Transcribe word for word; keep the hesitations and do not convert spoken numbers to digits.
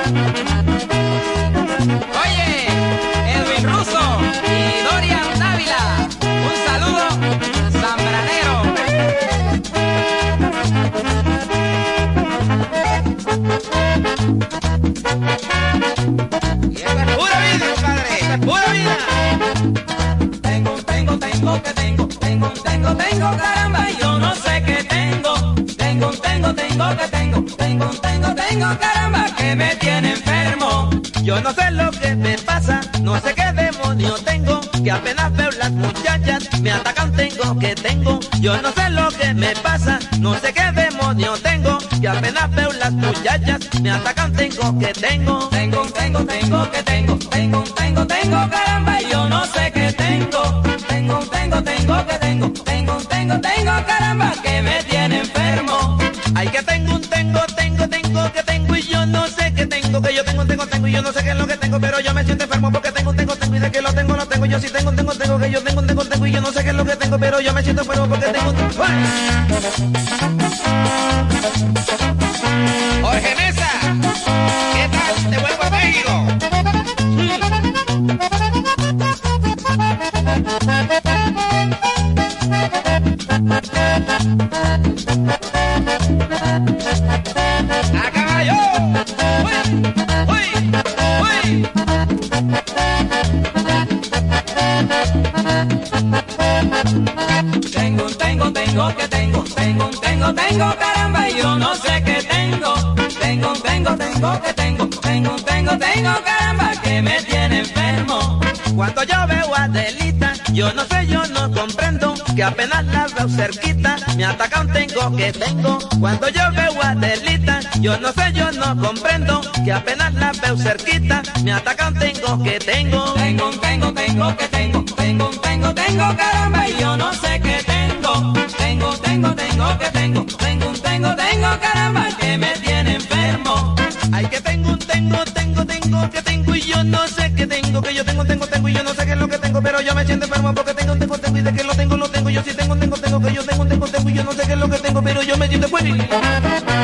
Oye, Edwin Russo y Dorian Dávila, un saludo zambranero. Y esta es pura vida, padre, esta es pura vida. Tengo, tengo, tengo, que tengo, tengo, tengo, tengo, caramba, yo no sé qué tengo. Tengo, tengo, tengo, que tengo, tengo, tengo, tengo, caramba, que me tiene enfermo. Yo no sé lo que me pasa, no sé qué demonio tengo, que apenas veo las muchachas, me atacan, tengo que tengo. Yo no sé lo que me pasa, no sé qué demonio tengo, que apenas veo las muchachas, me atacan, tengo que tengo. Tengo, tengo, tengo, que tengo, tengo, tengo, tengo, caramba, yo no sé qué tengo. Tengo, tengo, tengo, que tengo, tengo, tengo, tengo, caramba, que me tiene enfermo. Ay, que tengo un tengo, tengo, tengo, que tengo, y yo no sé qué tengo, que yo tengo un tengo, tengo, y yo no sé qué es lo que tengo, pero yo me siento enfermo porque tengo un tengo, tengo, y de que lo tengo, lo tengo, yo sí tengo un tengo, tengo, que yo tengo un tengo, tengo, y yo no sé qué es lo que tengo, pero yo me siento enfermo porque tengo un tengo. Jorge Mesa, ¿qué tal? Te vuelvo a México. ¡A caballo! ¡Uy! ¡Uy! ¡Uy! Tengo, tengo, tengo, que tengo, tengo, tengo, tengo, caramba, y yo no sé qué tengo. Tengo, tengo, tengo, que tengo, tengo, tengo, tengo, caramba, que me tiene enfermo. Cuando yo veo a Adelita, yo no sé, yo no comprendo, que apenas la veo cerquita, me ataca un tengo que tengo. Cuando yo veo a Adelita, yo no sé, yo no comprendo, que apenas la veo cerquita, me ataca un tengo que tengo. Tengo, tengo, tengo, que tengo, tengo, tengo, tengo, caramba, y yo no sé qué tengo. Tengo, tengo, tengo, que tengo, tengo, tengo, tengo, caramba, que me tiene enfermo. Ay, que tengo un tengo, tengo, tengo, que tengo, y yo no sé qué tengo, que yo tengo, tengo, tengo, y yo no sé qué es lo que tengo, pero yo me siento enfermo porque tengo un tengo, tengo, y de que lo tengo, lo tengo, yo sí tengo un tengo, tengo, que yo tengo un tengo, tengo, y yo no sé qué es lo que tengo, pero yo me siento enfermo.